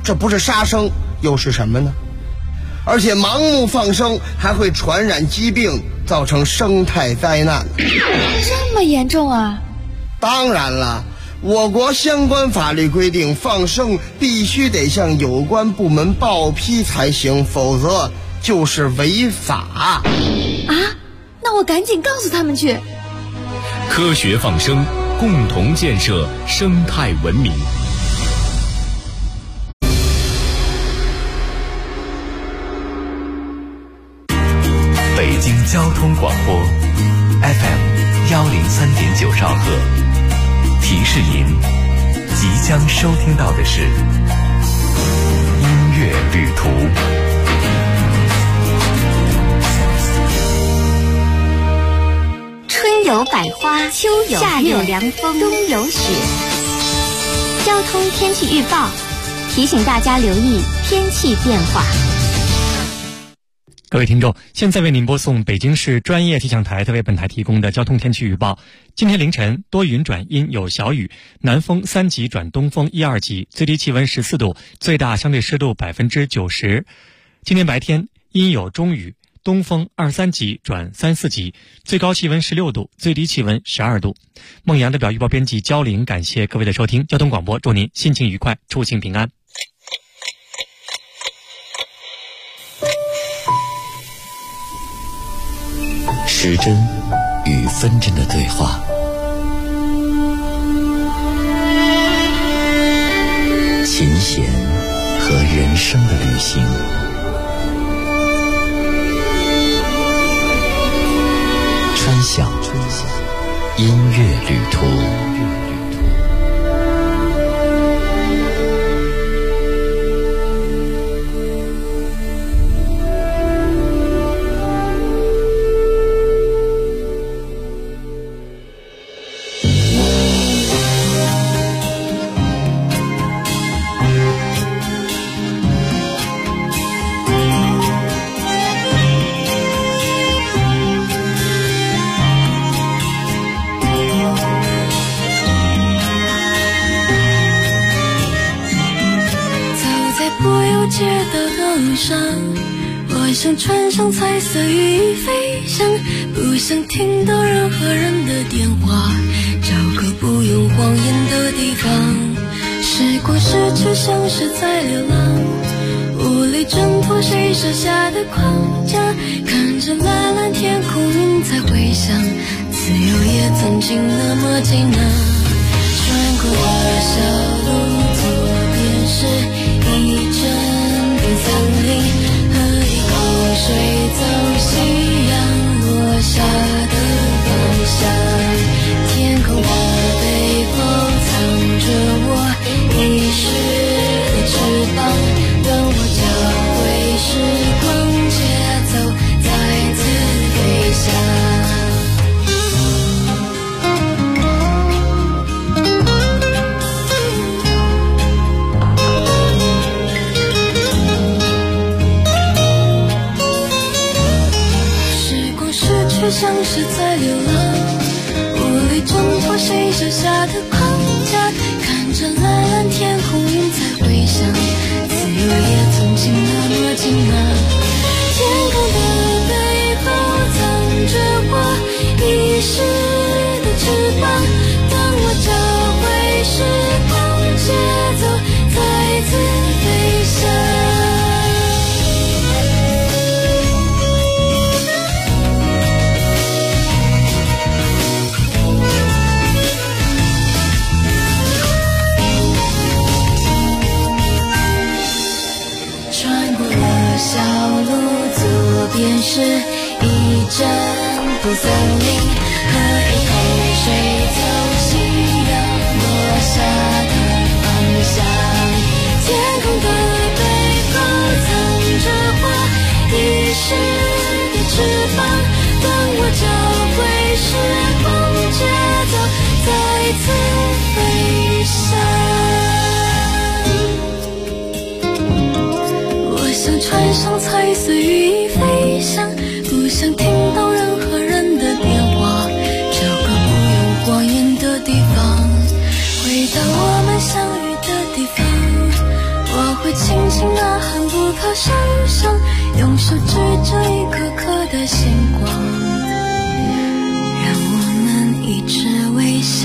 这不是杀生又是什么呢？而且盲目放生还会传染疾病，造成生态灾难。 这么严重啊？ 当然了，我国相关法律规定，放生必须得向有关部门报批才行，否则就是违法。 啊？那我赶紧告诉他们去。 科学放生，共同建设生态文明。 北京交通广播 FM103.9兆赫，提示您即将收听到的是音乐旅途。 春有百花，秋有月，夏有凉风，冬有雪。交通天气预报提醒大家留意天气变化。 各位听众，现在为您播送北京市专业气象台特为本台提供的交通天气预报。今天凌晨多云转阴有小雨，南风3级转东风1、2级，最低气温14度，最大相对湿度90%。今天白天阴有中雨，东风2、3级转3、4级，最高气温16度，最低气温12度。孟阳的表预报编辑焦玲，感谢各位的收听。交通广播祝您心情愉快，出行平安。 时针与分针的对话，琴弦和人生的旅行，穿响音乐旅途。 我想穿上彩色羽翼飞翔，不想听到任何人的电话，找个不用谎言的地方。时光逝去像是在流浪，无力挣脱谁设下的框架，看着蓝蓝天空云在回响，自由也曾经那么近啊。穿过的小路，左边是一阵冰苍林，水走夕阳落下的方向，天空的背后藏着我遗失的翅膀，让我找回时光节奏，再次飞翔。像是在流浪，无力挣脱谁设下的框架，看着蓝蓝天空云在回响，自由也曾经那么近啊。天空的背后藏着我遗失的翅膀，当我找回时光节奏，再次飞翔。小路左边是一阵布森林，和一口水走夕阳落下的方向，天空的背后藏着我遗失的翅膀，当我找回时光节奏，再次飞翔。我想穿上彩色羽翼飞翔，不想听到任何人的电话，找个不用谎言的地方，回到我们相遇的地方，我会会轻轻地很不可想象，用手指着一颗颗的星光，让我们一直微笑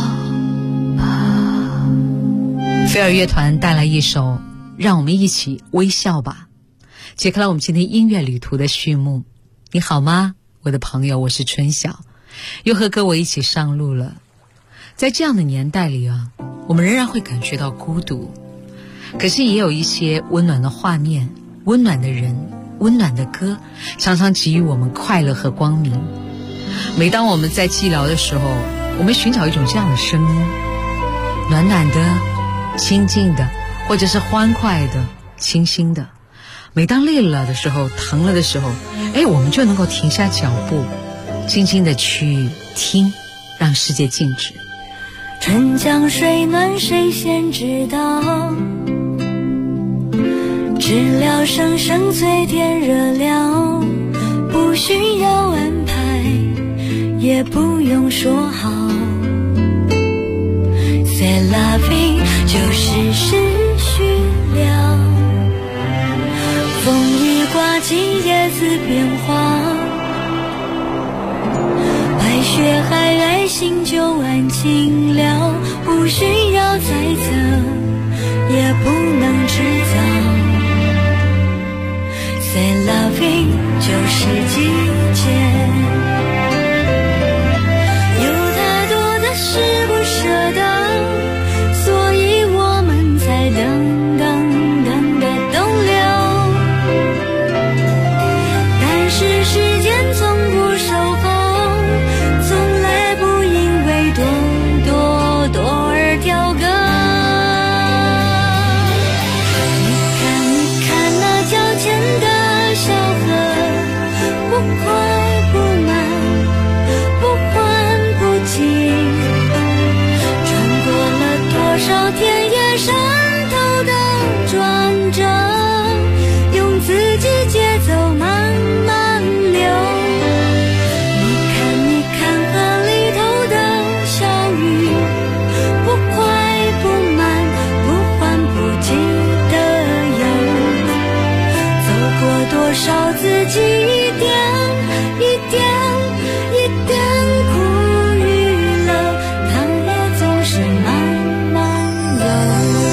吧。 飞儿乐团带来一首让我们一起微笑吧，揭开了我们今天音乐旅途的序幕。你好吗，我的朋友，我是春晓，又和各位一起上路了。在这样的年代里啊，我们仍然会感觉到孤独，可是也有一些温暖的画面，温暖的人，温暖的歌，常常给予我们快乐和光明。每当我们在寂寥的时候，我们寻找一种这样的声音，暖暖的，清静的，或者是欢快的，清新的。每当累了的时候，疼了的时候，我们就能够停下脚步，静静的去听，让世界静止。 春江水暖谁先知道，知了声声最甜热了，不需要安排，也不用说好， C'est la vie 就是时序了，风雨刮起叶子变化，白雪皑皑心就安静了，不需要猜测，也不能制造， C'est la vie 就是季节，有太多的事不舍得，所以我们才等得动了，但是时间从不守候，从来不因为多而挑歌。你看那脚前的小河，不快不慢，不缓不急，穿过了多少田野山头的转折，用自己节奏慢慢流。你看河里头的小鱼，不快不慢，不缓不急的游，走过多少自己一点苦与乐，它也总是慢慢游。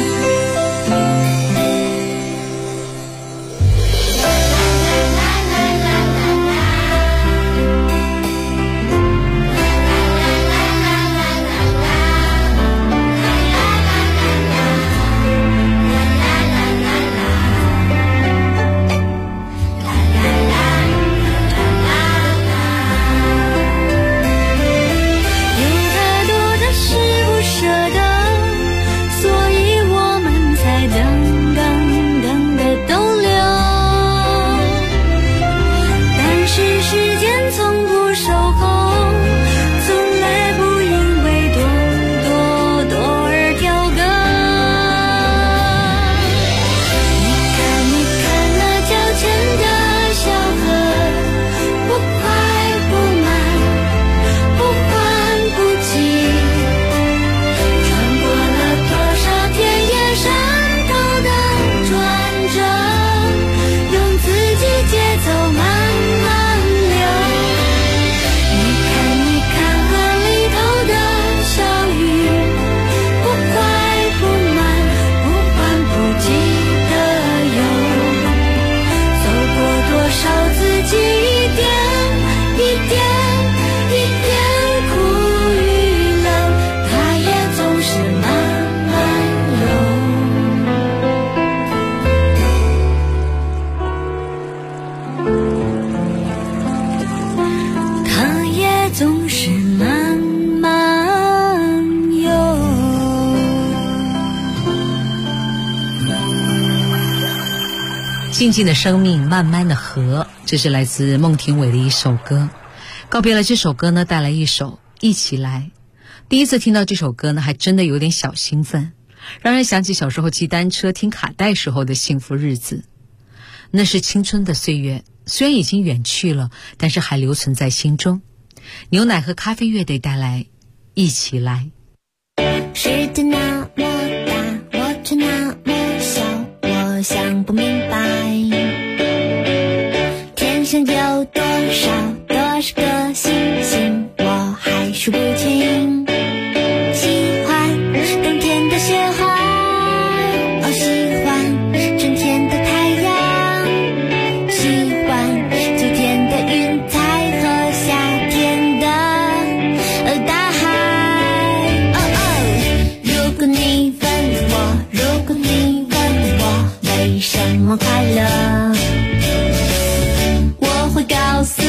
静静的生命，慢慢的河，这是来自孟庭苇的一首歌。告别了这首歌呢，带来一首一起来。第一次听到这首歌呢，还真的有点小兴奋，让人想起小时候骑单车听卡带时候的幸福日子。那是青春的岁月，虽然已经远去了，但是还留存在心中。牛奶和咖啡乐队带来一起来。 世界那么大，我却那么小， 想不明白，天上有多少个星星，我还数不清。喜欢冬天的雪花，哦，喜欢春天的太阳，喜欢秋天的云彩和夏天的大海。如果你问我为什么快乐，我会告诉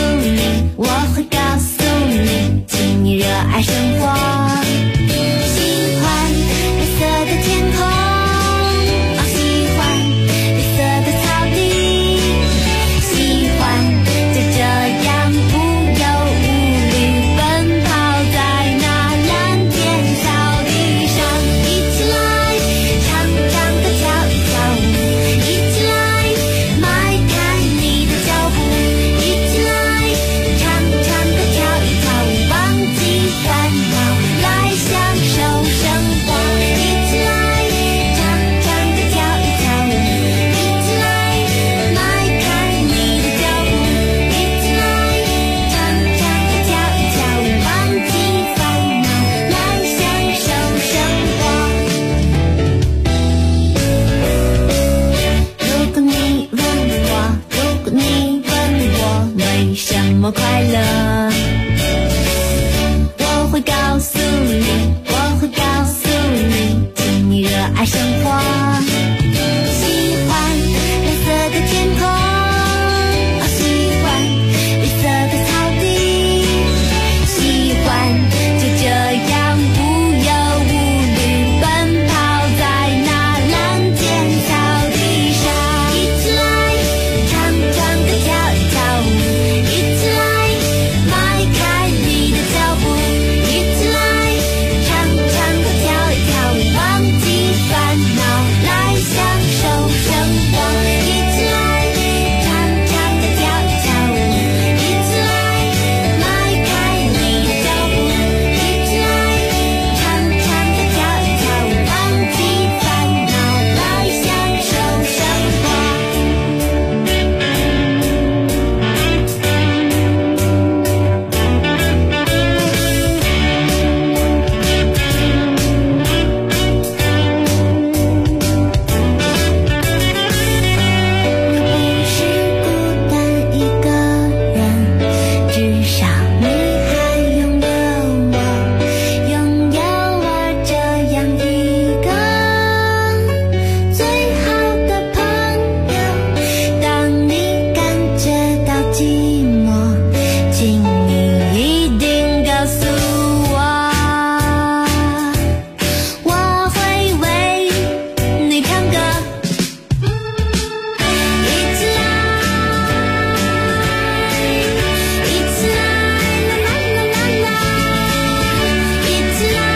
你，请你热爱生活。喜欢白色的天空，哦，喜欢绿色的草地，喜欢就这样无忧无虑奔跑在那蓝天草地上。一起来唱唱歌跳一跳舞，一起来迈开你的脚步，一起来唱唱歌跳一跳舞，忘记烦恼来享受生活。一起来唱唱歌跳一跳舞，一起来迈开你的脚步，一起来唱唱歌跳一跳舞，忘记烦恼来享受生活。如果你问我为什么快乐，我会告诉你，请你热爱生活。喜欢蓝色的天空，哦，喜欢绿色的草地，喜欢就这样无忧无虑奔跑在那蓝天草地上。一起来唱唱歌跳一跳舞，一起来迈开你的脚步，一起来唱唱歌跳一跳舞，忘记烦恼来享受生活。一起来唱唱歌跳一跳舞，一起来迈开你的脚步，一起来唱唱歌跳一跳舞，忘记烦恼来享受生活。你是孤单一个人，至少你还拥有我这样一个最好的朋友。当你感觉到寂寞，请你一定告诉我，我会为你唱歌。一起来，一起来，啦啦啦啦啦，一起来，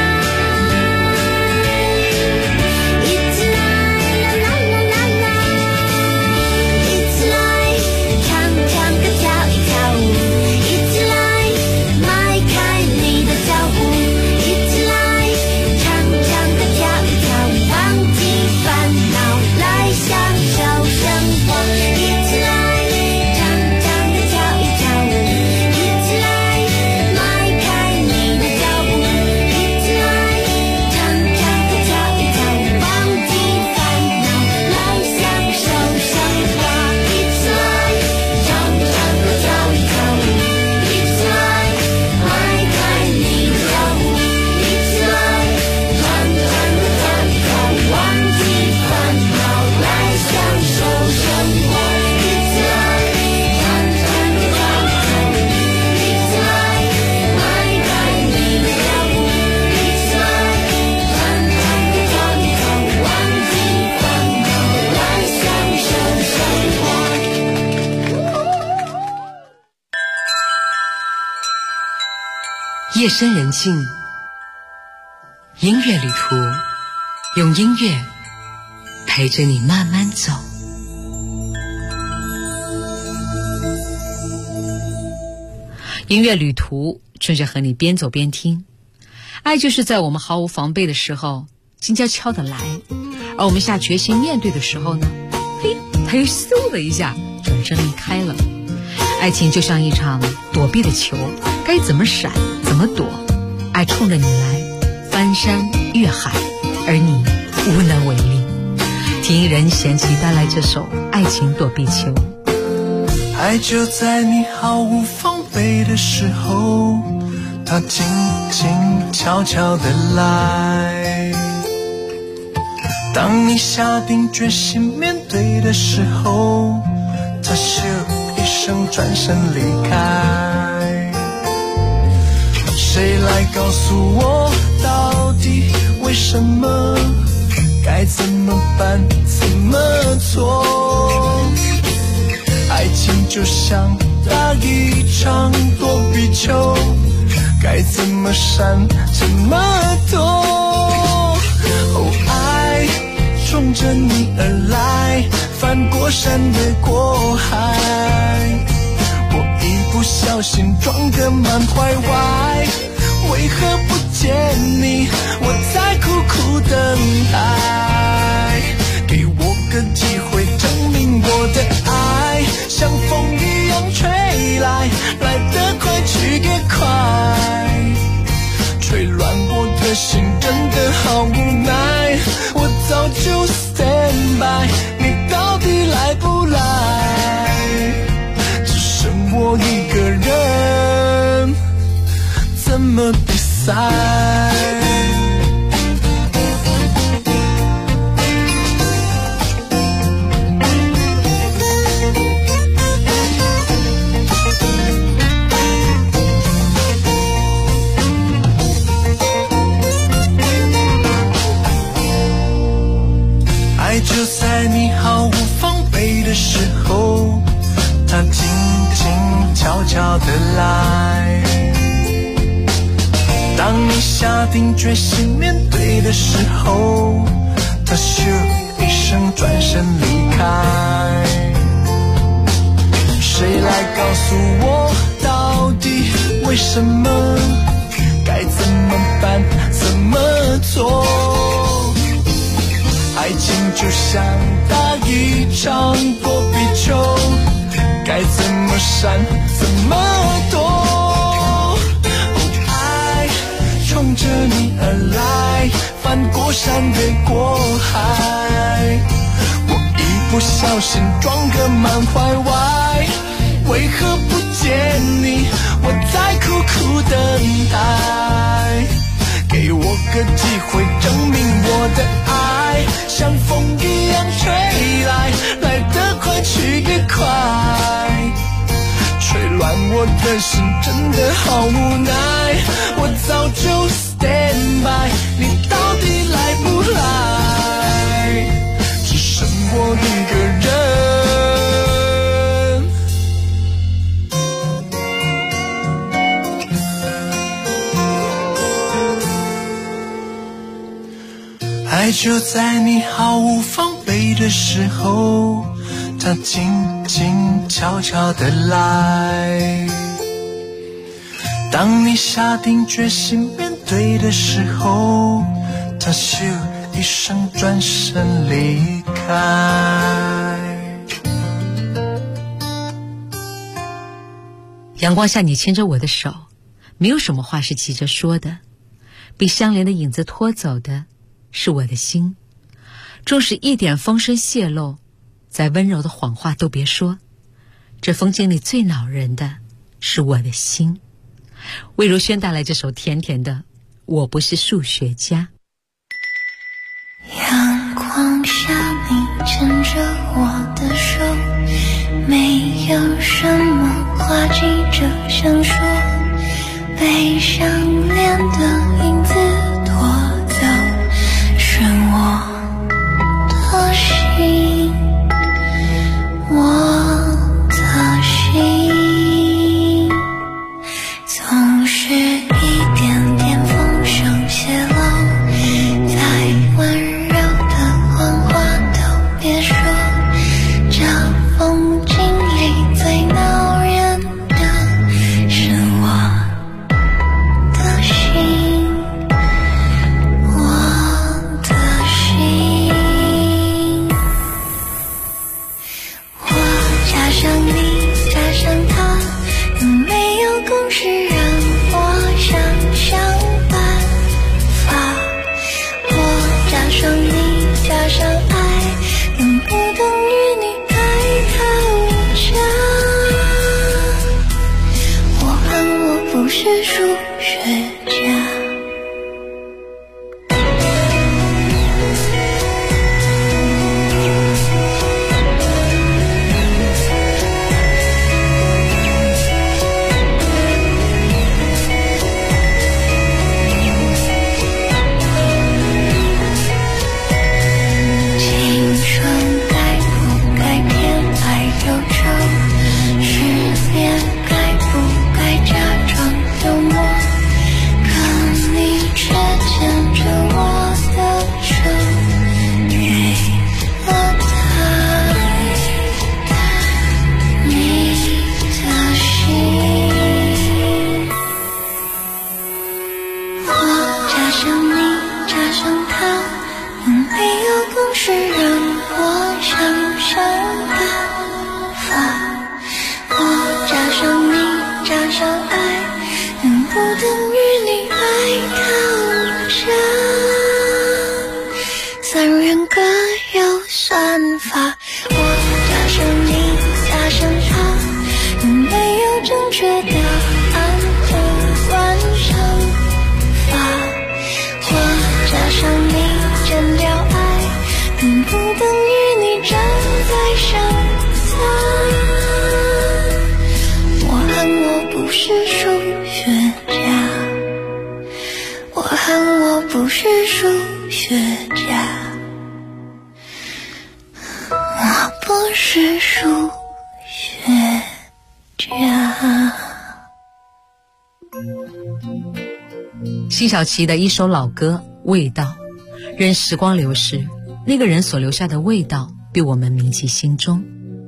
一起来，啦啦啦啦啦，一起来唱唱歌跳一跳舞，一起来迈开你的脚步，一起来唱唱歌跳一跳舞，忘记烦恼来享受生活。一起来唱唱歌跳一跳舞，一起来迈开你的脚步，一起来唱唱歌跳一跳舞，忘记烦恼来享受生活。一起来唱唱歌跳一跳舞，一起来迈开你的脚步，一起来唱唱歌跳一跳舞，忘记烦恼来享受生活。一起来唱唱歌跳一跳舞，一起来迈开你的脚步，一起来唱唱歌跳一跳舞，忘记烦恼来享受生活。 夜深人静，音乐旅途，用音乐陪着你慢慢走。音乐旅途，春雪和你边走边听。爱就是在我们毫无防备的时候，静悄悄的来，而我们下决心面对的时候呢， 他又嗖的一下转身离开了。爱情就像一场躲避的球，该怎么闪怎么躲，爱冲着你来，翻山越海，而你无能为力。听任贤齐带来这首《爱情躲避球》。 爱就在你毫无防备的时候，它静静悄悄地来。当你下定决心面对的时候，它咻一声转身离开。谁来告诉我到底为什么，该怎么办怎么做？爱情就像打一场躲避球，该怎么闪怎么躲。哦，爱冲着你而来，翻过山越过海。我一不小心撞个满怀怀，为何不见你，我在苦苦等待。给我个机会证明我的爱像风一样吹来，来得快去得快，吹乱我的心真的好无奈。我早就 stand by， 你到底来不来？只剩我一个人，怎么比赛？就在你毫无防备的时候，它静静悄悄地来。当你下定决心面对的时候，它咻一声转身离开。谁来告诉我到底为什么，该怎么办怎么做？爱情就像打一场躲避球，该怎么闪怎么躲。爱冲着你而来，翻过山越过海。我一不小心撞个满怀怀，为何不见你，我在苦苦等待。给我个机会证明我的爱像风一样吹来，来得快去得快，吹乱我的心真的好无奈。我早就 stand by， 你到底来不来？只剩我一个人。爱就在你毫无防备的时候，它静静悄悄地来。当你下定决心面对的时候，它咻一声转身离开。 阳光下你牵着我的手，没有什么话是急着说的，被相连的影子拖走的是我的心。纵使一点风声泄露，再温柔的谎话都别说，这风景里最恼人的是我的心。魏如萱带来这首甜甜的《我不是数学家》。 阳光下你牵着我的手，没有什么话急着想说，被相连的影子拖走，是我的心，我的心，总是一点点风声泄露，在温柔的谎话法。我加上你，加上他，有没有正确答案和完成法？我加上你，真了爱，并不等于你站在上下。我恨我不是数学家，我恨我不是数学家，我不是数学家。 辛晓琪的一首老歌《味道》，任时光流逝，那个人所留下的味道被我们铭记心中。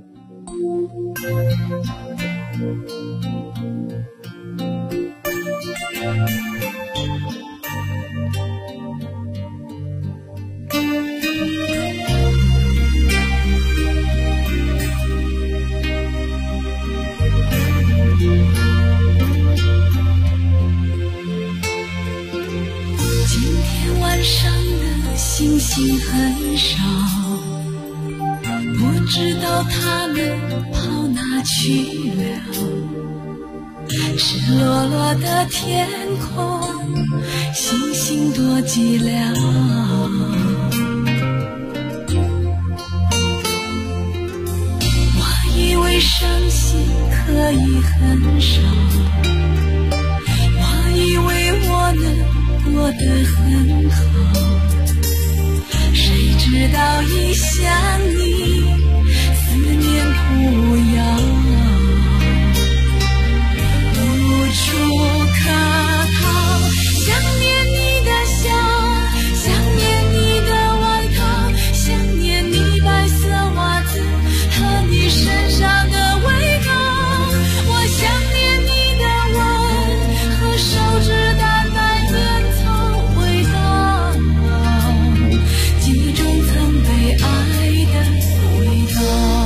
星星很少，不知道它们跑哪去了。赤裸裸的天空，星星多寂寥。我以为伤心可以很少，我以为我能过得很好，谁知道一想你，思念苦药，无处可逃。想念你的笑，想念你的外套，想念你白色袜子和你身上的味道。我想念你的吻和手指淡淡烟草味道，记忆中曾被爱的味道。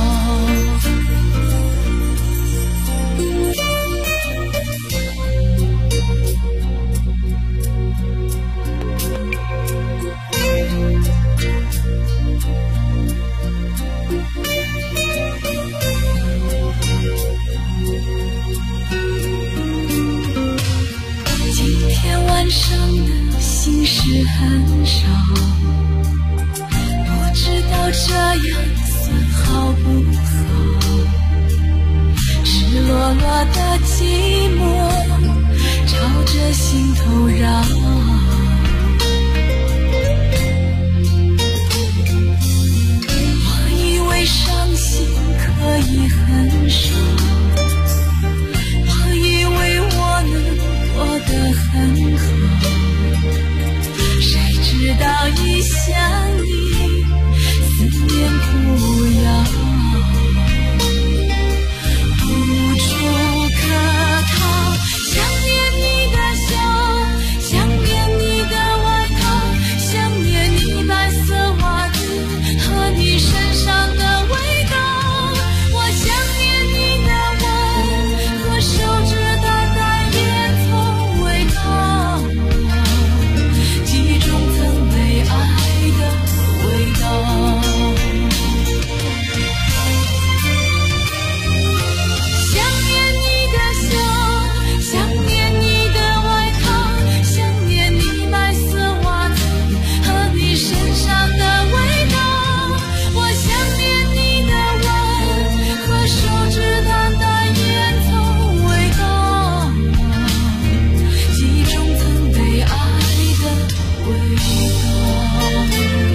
今天晚上的心事很少，不知道这样算好不好。赤裸裸的寂寞朝着心头绕，我以为伤心可以很少，我以为我能过得很好，谁知道一想你，思念苦药，无处可逃。想念你的笑，想念你的外套，想念你白色袜子和你身上的味道。我想念你的吻和手指淡淡烟草味道，记忆中曾被爱的味道。想念你的笑，想念你的外套，想念你白色袜子和你身上的味道。我想念你的吻和手指淡淡烟草味道，记忆中曾被爱的味道。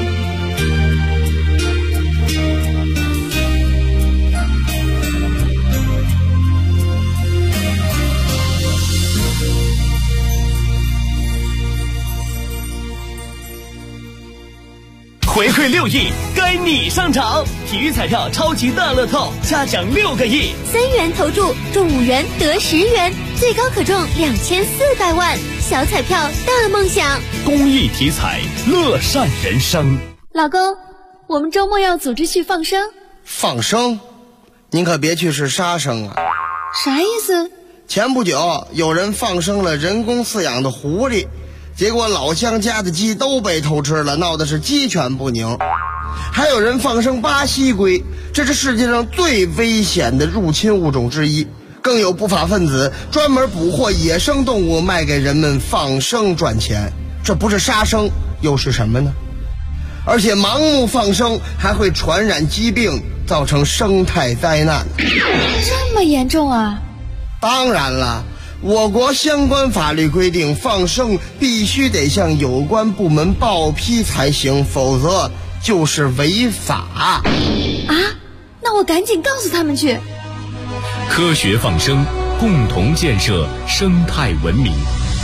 回馈6亿，该你上场！体育彩票超级大乐透，嘉奖6个亿 ，3元投注中5元得10元，最高可中2400万，小彩票大梦想。 公益体彩，乐善人生。 老公，我们周末要组织去放生。 放生？您可别去是杀生啊！ 啥意思？ 前不久有人放生了人工饲养的狐狸， 结果老乡家的鸡都被偷吃了，闹的是鸡犬不宁。还有人放生巴西龟，这是世界上最危险的入侵物种之一。更有不法分子专门捕获野生动物卖给人们放生赚钱，这不是杀生又是什么呢？而且盲目放生还会传染疾病，造成生态灾难。 这么严重啊？ 当然了，我国相关法律规定，放生必须得向有关部门报批才行，否则就是违法。 啊？那我赶紧告诉他们去。 科学放生，共同建设生态文明。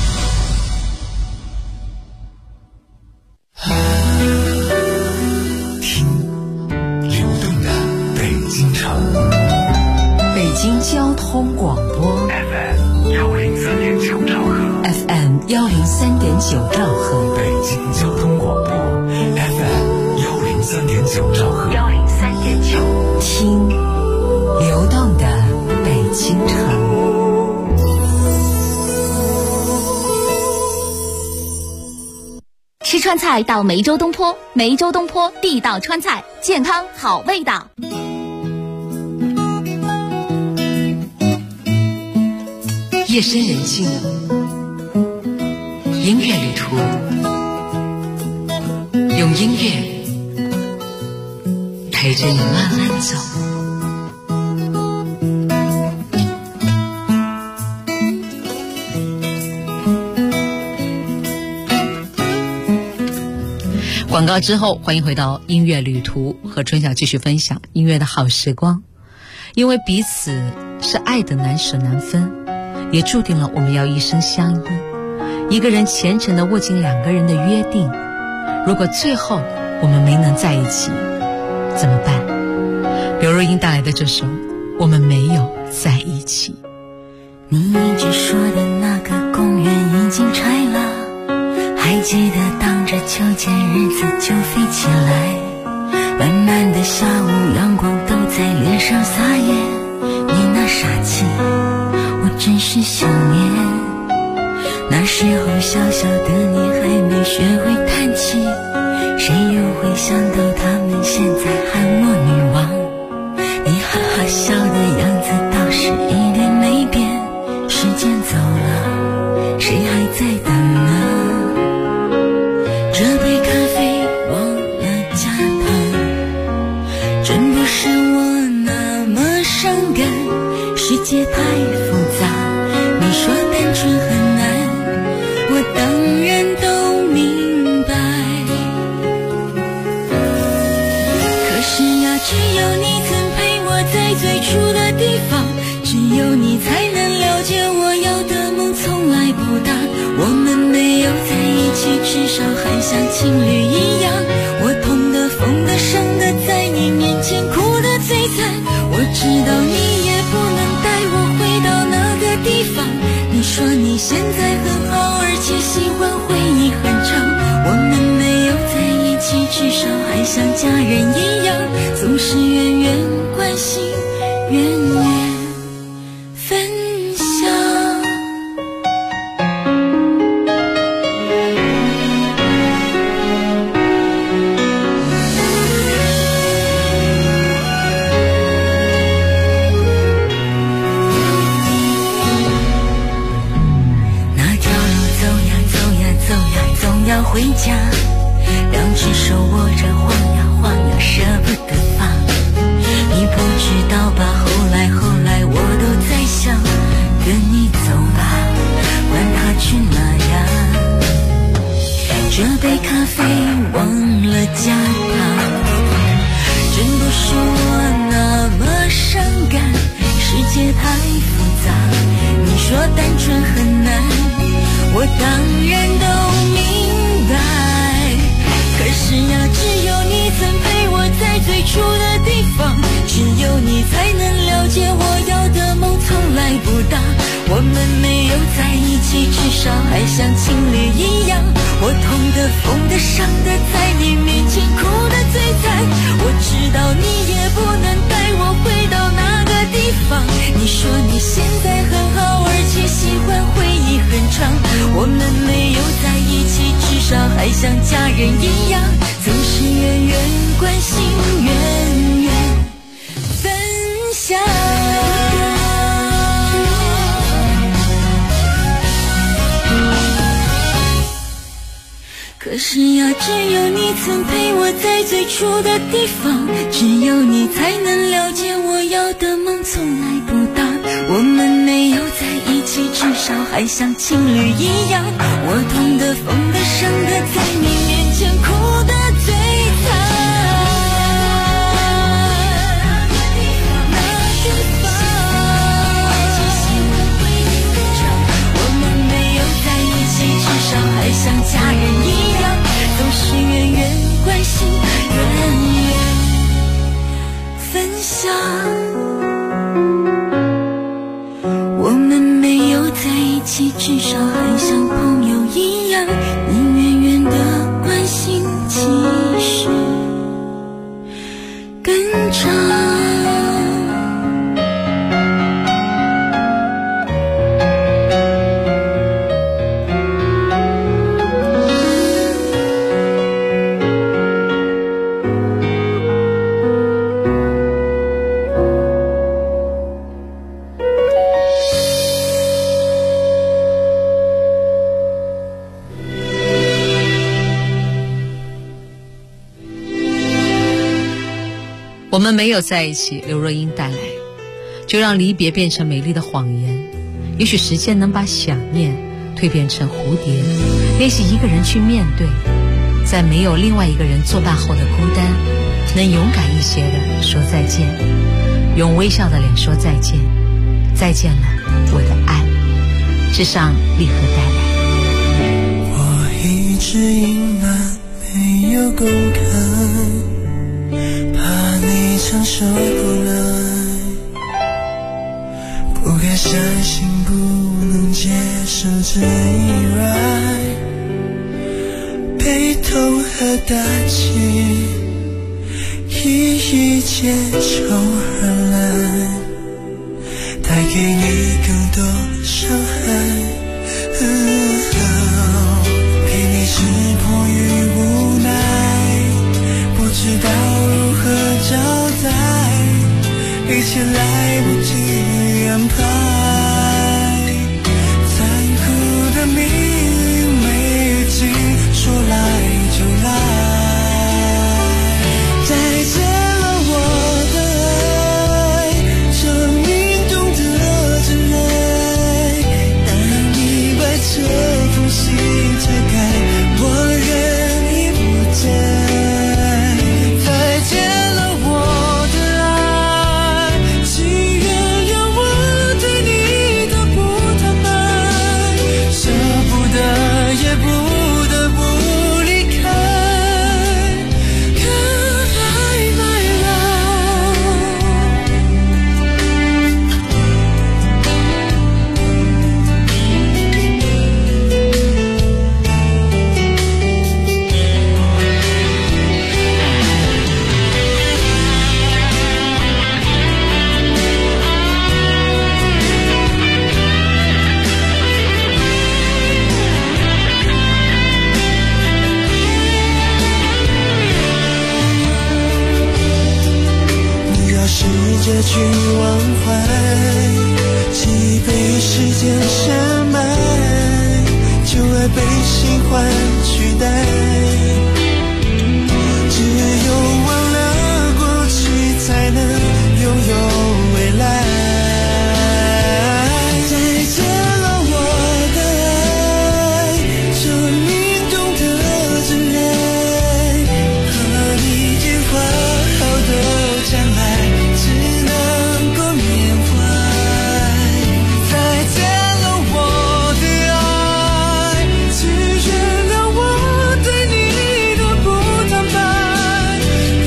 听流动的北京城， 北京交通广播 FM103.9兆赫 ，FM103.9兆赫， 北京交通广播 FM103.9兆赫 ，103.9，听流动的北京城。 吃川菜到梅州东坡，梅州东坡地道川菜，健康好味道。 夜深人静了，音乐旅途，用音乐陪着你慢慢走。广告之后，欢迎回到音乐旅途，和春晓继续分享音乐的好时光。因为彼此是爱的难舍难分，也注定了我们要一生相依。一个人虔诚地握紧两个人的约定，如果最后我们没能在一起，怎么办？刘若英带来的这首《我们没有在一起》。 你一直说的那个公园已经拆了，还记得当着秋千日子就飞起来，慢慢的下午阳光都在脸上撒野，你那傻气我真是想念。那时候小小的你还没学会叹气，谁又会想到他们现在喊我女王。你哈哈笑的样子倒是一点没变，时间走了，谁还在等呢？这杯咖啡忘了加糖，真不是我那么伤感，世界太复杂，你说单纯很难，我当然都明白。可是呀，只有你曾陪我在最初的地方，只有你才能了解我要的梦从来不大。我们没有在一起，至少还像情侣一样，我痛的疯的伤的在你面前哭的最惨。我知道你也不能带我回到那个地方，你说你现在很好，而且喜欢回忆很长。我们没有在一起，至少还像家人一样，总是远远关心，远远分享。要回家，两只手握着晃呀晃呀，舍不得放。你不知道吧，后来我都在想，跟你走吧，管他去哪呀。这杯咖啡忘了加糖，真不是我那么伤感，世界太复杂，你说单纯很难，我当然都明白。可是呀，只有你曾陪我在最初的地方，只有你才能了解我要的梦从来不大。我们没有在一起，至少还像情侣一样，我痛的疯的伤的在你面前哭的最惨。我知道你也不能带我回到那个地方，你说你现在很好，而且喜欢回忆很长。我们没有在一起， 还像家人一样，总是远远关心，远远分享。可是呀，只有你曾陪我在最初的地方，只有你才能了解我要的梦从来不大。我们没有在一起，至少还像情侣一样。我痛的、疯的、伤的，在你面前哭的最惨。至少还像家人一样，总是远远关心，远远分享。我们没有在一起，至少还像朋友一样，你远远的关心，其实更长。 我们没有在一起，刘若英带来，就让离别变成美丽的谎言。也许时间能把想念蜕变成蝴蝶，练习一个人去面对，在没有另外一个人作伴后的孤单，能勇敢一些的说再见，用微笑的脸说再见，再见了我的爱。至上立和带来。 我一直隐瞒，没有公开，怕你承受不来，不该相信，不能接受这意外，悲痛和打击一结仇而来，带给你更多伤害。陪你是迫于无奈，不知道如何交代，一切来不及安排，残酷的命运没尽，说来就来。再见了我的爱，证明懂得真爱，当你把这封信拆开，我人已不在。再见了我的爱，请原谅我对你的不坦白，舍不得也不得不离开。Goodbye my love， 你要试着去忘怀，既被时间深埋，就爱被喜欢取代，只有忘了过去，才能拥有未来。再见了我的爱，证明懂得真爱，和你计划好的将来，只能够缅怀。再见了我的爱，请原谅我对你的不坦白，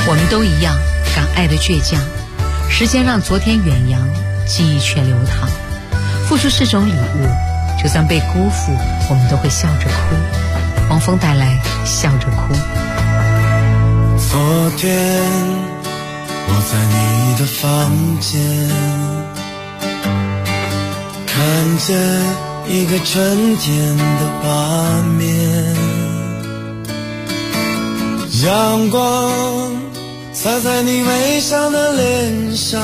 我们都一样，敢爱的倔强。时间让昨天远扬，记忆却流淌。付出是种礼物，就算被辜负，我们都会笑着哭。汪峰带来笑着哭。 昨天我在你的房间，看见一个春天的画面，阳光洒在你微笑的脸上，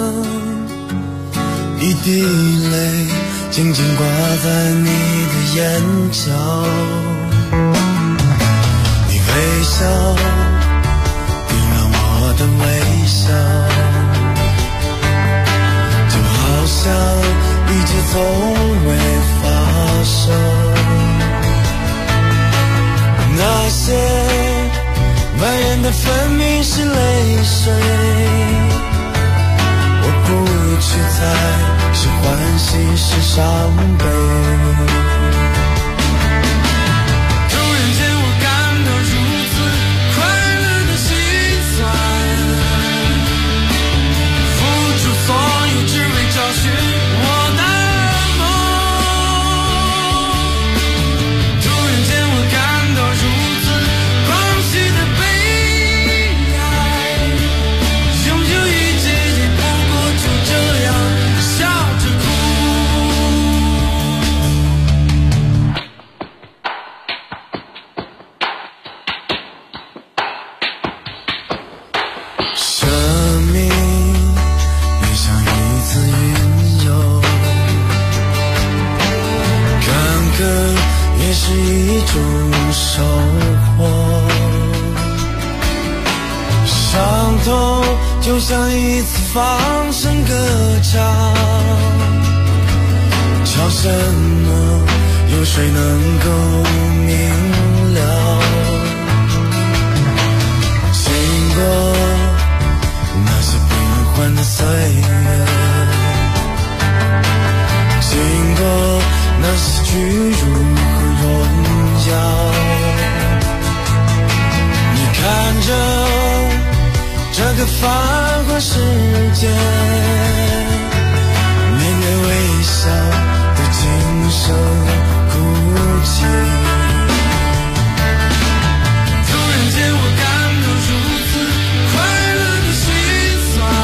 一滴泪紧紧挂在你的眼角，你微笑点亮我的微笑，就好像一切从未发生。那些蔓延的分明是泪水，我不去猜是欢喜是伤悲。突然间我感到如此快乐的心酸，付出所有只为找寻我的梦。突然间我感到如此狂喜的悲哀，永久一切也不过就这样笑着哭。生命也像一次云游，坎坷也是一种收获，伤痛就像一次放声歌唱，叫什么有谁能够明了？经过那些变幻的岁月，经过那些屈辱和荣耀，你看着这个繁华世界，面带微笑的轻声哭泣。突然间我感到如此快乐的心酸，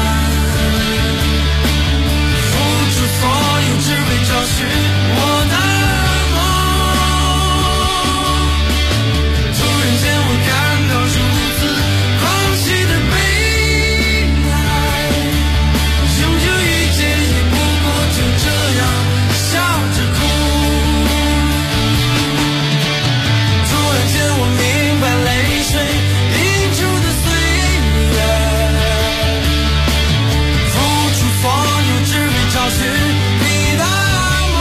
付出所有只为找寻我的梦。突然间我感到如此狂喜的悲哀，永久一切也不过就这样笑着哭。突然间我明白泪水映出的岁月，付出所有只为找寻你的梦。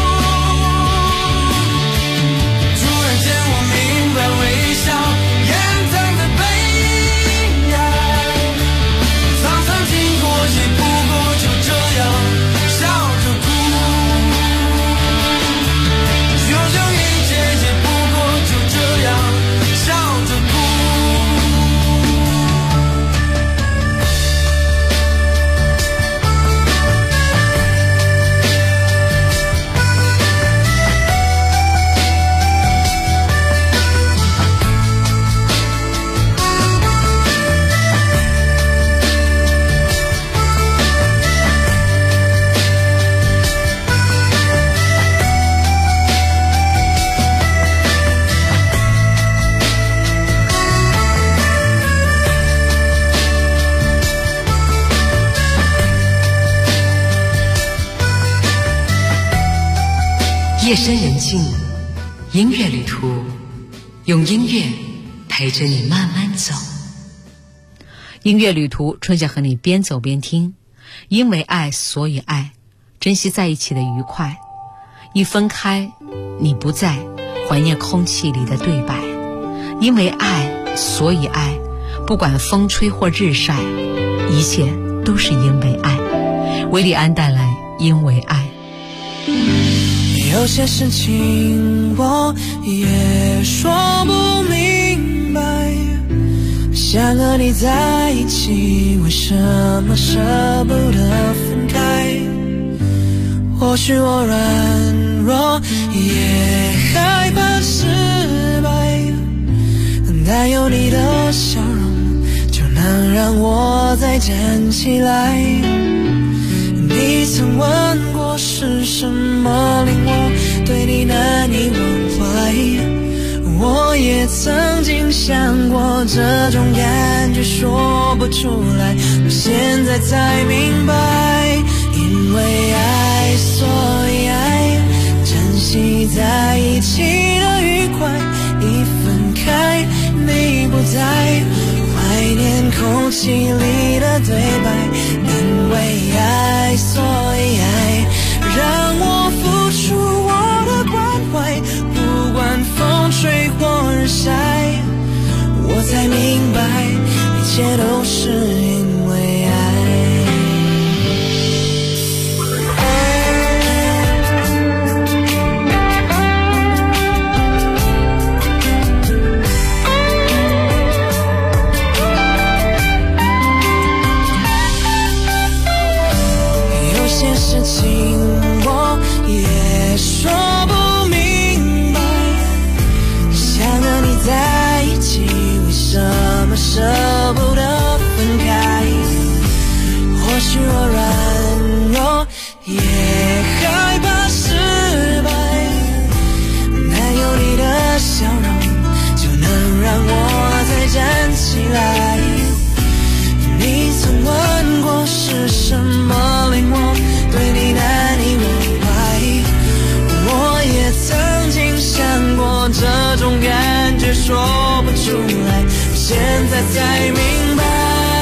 突然间我明白微笑掩藏的悲哀，沧桑经过也不过就这样笑着哭，永久一切也不过就这样笑着哭。 夜深人静，音乐旅途，用音乐陪着你慢慢走。音乐旅途，春夏和你边走边听。因为爱，所以爱，珍惜在一起的愉快。一分开，你不在，怀念空气里的对白。因为爱，所以爱，不管风吹或日晒，一切都是因为爱。维利安带来因为爱。 有些事情我也说不明白， 想和你在一起，为什么舍不得分开？或许我软弱，也害怕失败，但有你的笑容，就能让我再站起来。你曾问过是什么令我对你难以忘怀，我也曾经想过这种感觉说不出来，我现在才明白，因为爱所以爱，珍惜在一起的愉快，一分开你不在，怀念空气里的对白，因为爱所以爱，让我付出我的关怀，不管风吹或日晒，我才明白一切都是因为爱。有些事情我也说不明白，想和你在一起，为什么舍不得分开？或许我软弱，也害怕失败，但有你的笑容，就能让我再站起来。你曾问过是什么令我对你难以忘怀，我也曾经想过这种感觉说不出来，现在才明白，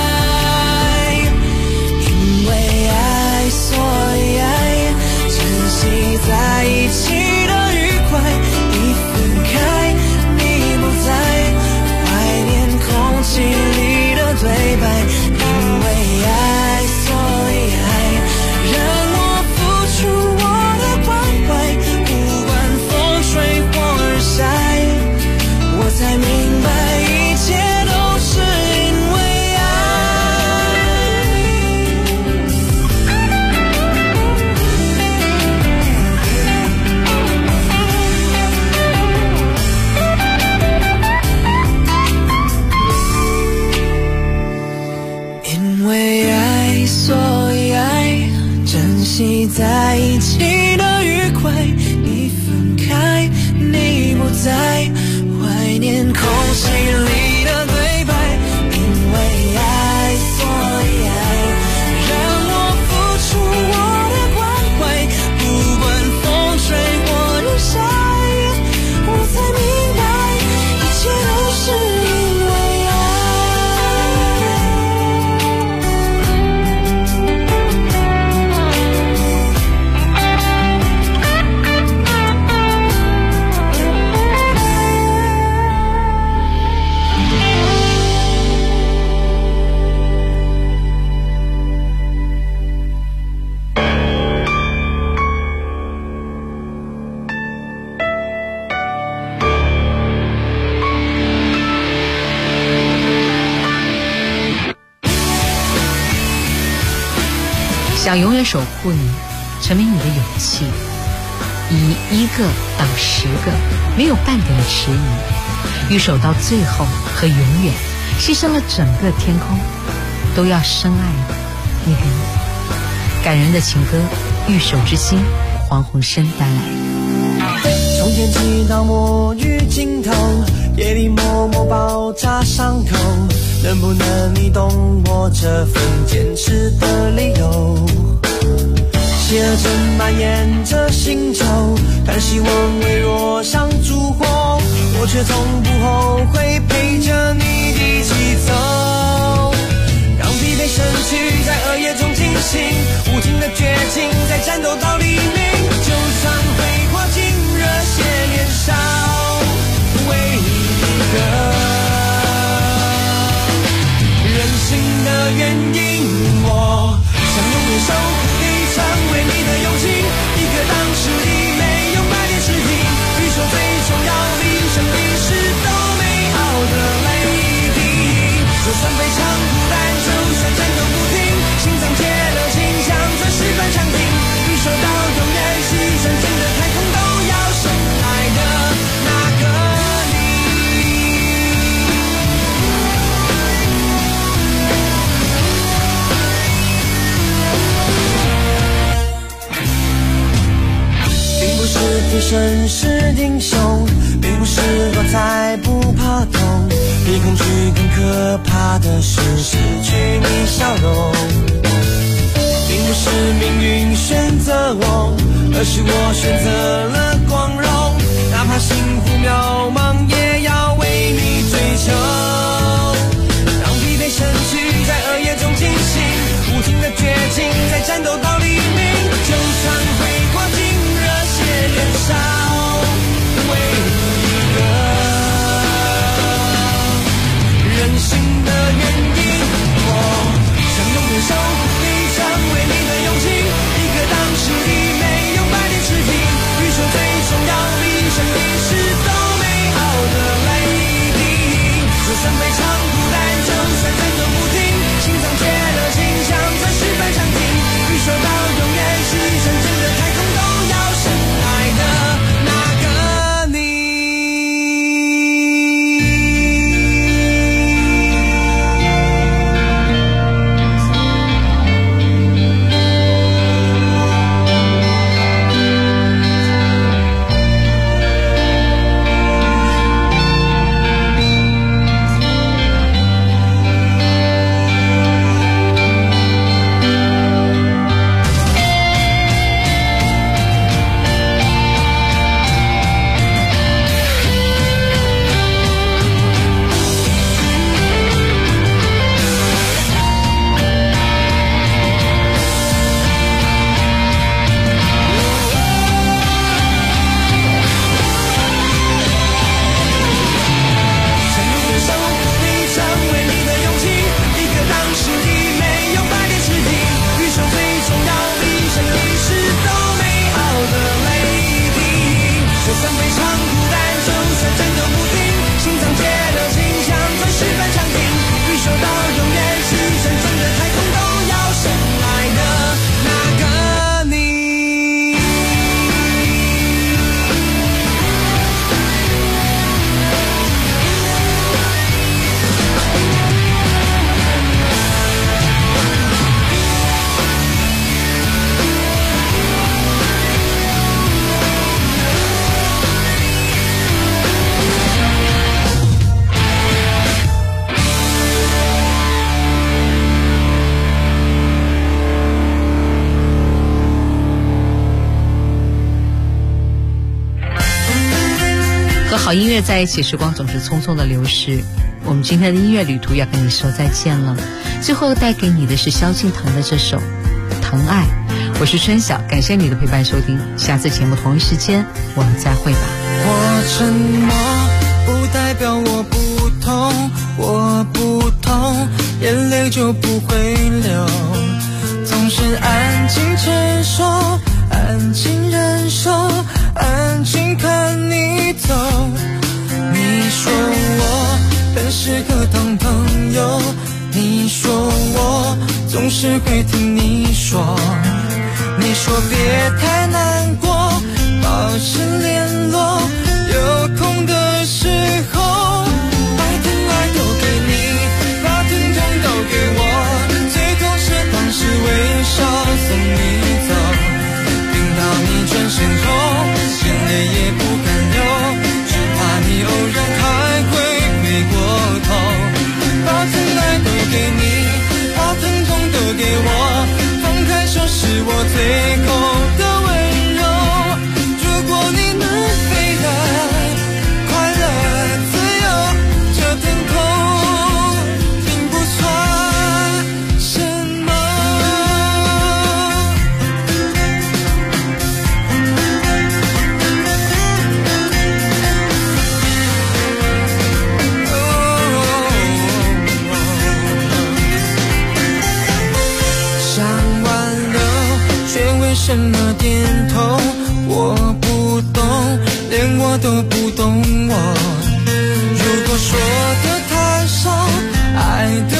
因为爱所以爱，珍惜在一起的愉快，一分开你不在，怀念空气里的对白，因为爱所以爱，让我付出我的关怀，不管风吹或日晒，我才明白一切都是因为爱。因为爱所以爱，珍惜在一起的愉快，一分开你不在，怀念空气里的对白，因为爱所以爱，让我付出我的关怀，不管风吹或日晒，我才明白一切都是因为爱。 想永远守护你，陈明宇的勇气，以1个挡10个，没有半点的迟疑，欲守到最后和永远，牺牲了整个天空，都要深爱你和你。感人的情歌，玉手之心，黄鸿升带来。 从天气到末日尽头，夜里默默包扎伤口，能不能你懂我这份坚持的理由？邪恶正蔓延着星球，但希望微弱像烛火，我却从不后悔陪着你一起走。让疲惫身躯在恶夜中惊醒，无尽的绝境在战斗到黎明，就算会跨进热血年少，为一个任性的原因，我想永远守护你，成为你的勇气，一个当时的没有百年之敌，宇宙最重要的胜利是都美好的泪滴，就算非常孤单，就算战斗不停，心脏铁了心，像钻石般长停，一手到永远，牺牲整个太空都要深爱的那个你。并不是天生是英雄，并不是光彩不怕痛，比恐惧更可怕的是失去你笑容。并不是命运选择我，而是我选择了光荣，哪怕幸福渺茫也要为你追求。让疲惫身躯在恶夜中进行，无尽的绝境在战斗到黎明，就算会过尽热血燃烧，为一个任性的原因，我想用对手臂成为你的勇气，一个当时的没有百点痴情，宇宙最重要比生离世都美好的泪滴，就算非常孤单，就算战斗不停，心脏铁了心，像钻石般长停，宇宙到永远，牺牲整个太空都要深爱的那个你。 好音乐在一起，时光总是匆匆的流逝。我们今天的音乐旅途要跟你说再见了，最后带给你的是萧敬腾的这首《疼爱》。我是春晓，感谢你的陪伴收听，下次节目同一时间我们再会吧。 我沉默不代表我不痛，我不痛眼泪就不会流，总是安静承受，安静忍受，安静看你走。你说我很适合当朋友，你说我总是会听你说，你说别太难过，保持联络，有空的时候把疼爱都给你，把疼痛都给我，最后是当时微笑送你走，听到你转身后眼泪也不敢流，只怕你偶然还会回过头，把疼爱都给你，把疼痛都给我，放开手是我最后的温柔，如果你能飞得快乐自由，这疼痛并不算什么。想挽留，却为什么点头？我不懂，连我都不懂我。如果说的太少，爱的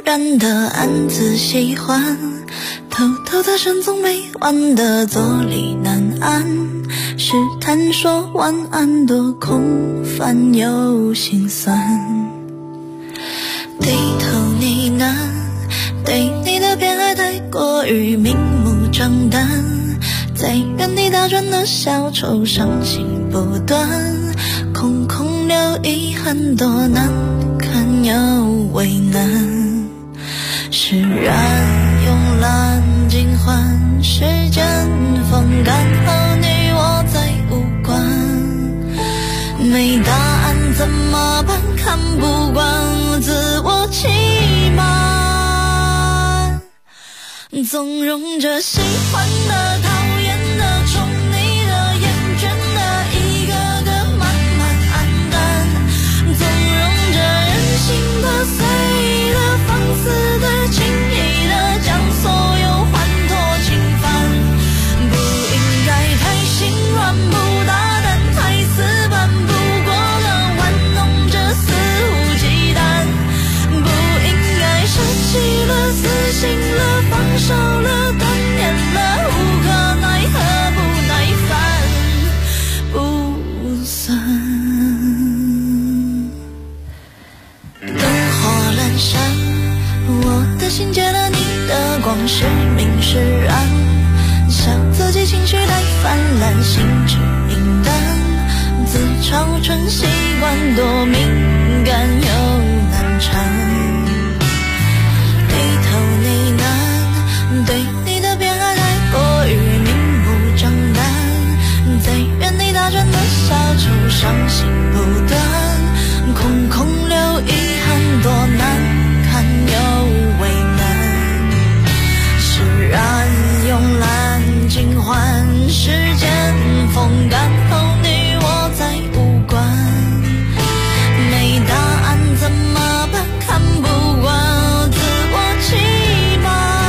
然的暗自喜欢，偷偷的神总没完的坐立难安，试探说晚安多空泛又心酸，低头呢喃，对你的偏爱太过于明目张胆，在原地打转的小丑伤心不断，空空留遗憾多难堪又为难，释然慵懒尽欢，时间风干后你我再无关，没答案怎么办？看不惯自我欺瞒，纵容着喜欢的、讨厌的、宠你的、厌倦的，一个个慢慢黯淡，纵容着任性的、随意的、放肆的、轻易的，将所有欢脱侵犯，不应该太心软，不大胆，太死板，不过了玩弄着肆无忌惮，不应该舍弃了、死心了、放手了、断念了，无可奈何不耐烦不算，灯火阑珊，我的心借了你的光，是明是暗，笑自己情绪太泛滥，心智明淡，自嘲成习惯，多敏感又难缠，低头呢喃，对你的偏爱太过于明目张胆，在原地打转的小丑伤心不断，空空留遗憾多难堪又为难，释然慵懒尽欢，时间风干后你我再无关，没答案怎么办？看不惯自我欺瞒，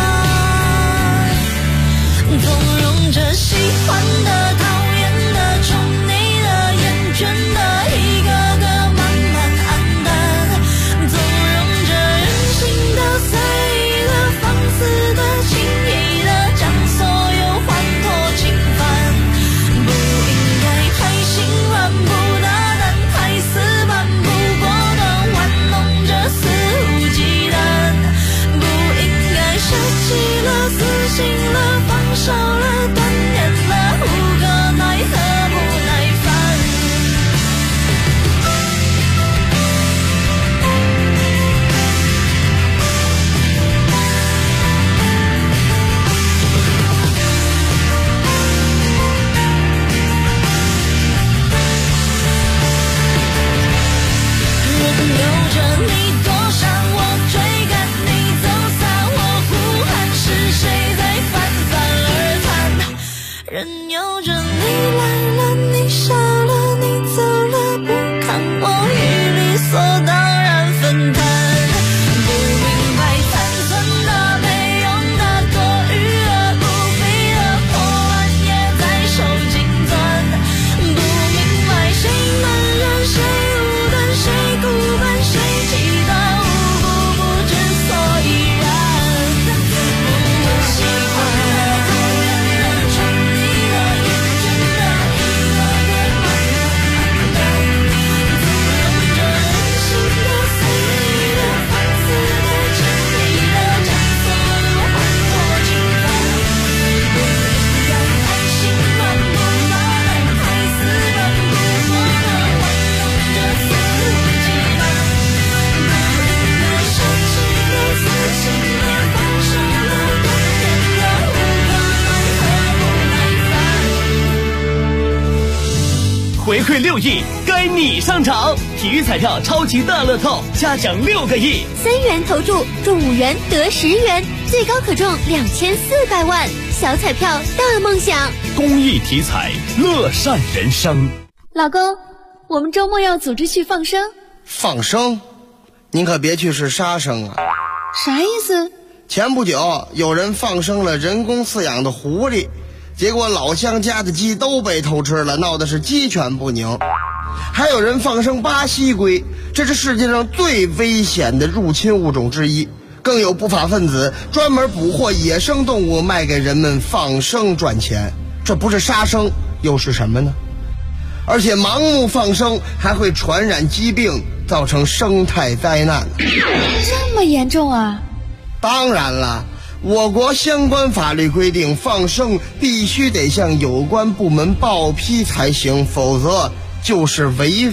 纵容着喜欢的、讨厌的、宠你的、厌倦的，一个个慢慢黯淡，纵容着任性的、随意的、放肆的、轻易的，将所有欢脱侵犯，不应该太心软，不大胆，太死板，不果断，玩弄着肆无忌惮，不应该舍弃了、死心了、放手了、断念了，无可奈何不耐烦。任由着你躲闪，我追赶你走散，我呼喊是谁在反反而谈，任由着你来了，你笑了，你走了，不看我与理所当然分摊，不明白残存的、没用的、多余的、不必的破烂也在手紧攥，不明白谁闷热谁无端，谁孤单谁记得无故不知所以然，不喜欢的、讨厌的、宠你的、厌倦的，一个个慢慢黯淡，纵容着任性的、随意的、放肆的、轻易的，将所有欢脱侵犯，不应该太心软，不大胆，太死板，不过了玩弄着肆无忌惮，不应该舍弃了、死心了、放手了、断念了，无可奈何不耐烦。 回馈6亿，该你上场！体育彩票超级大乐透，嘉奖6个亿 ，3元投注中5元得10元，最高可中2400万，小彩票大梦想。 公益体彩，乐善人生。 老公，我们周末要组织去放生。 放生？您可别去是杀生啊！ 啥意思？ 前不久有人放生了人工饲养的狐狸，结果老乡家的鸡都被偷吃了，闹的是鸡犬不宁。还有人放生巴西龟，这是世界上最危险的入侵物种之一， 更有不法分子专门捕获野生动物卖给人们放生赚钱，这不是杀生又是什么呢？而且盲目放生还会传染疾病，造成生态灾难。 这么严重啊？ 当然了，我国相关法律规定，放生必须得向有关部门报批才行，否则就是违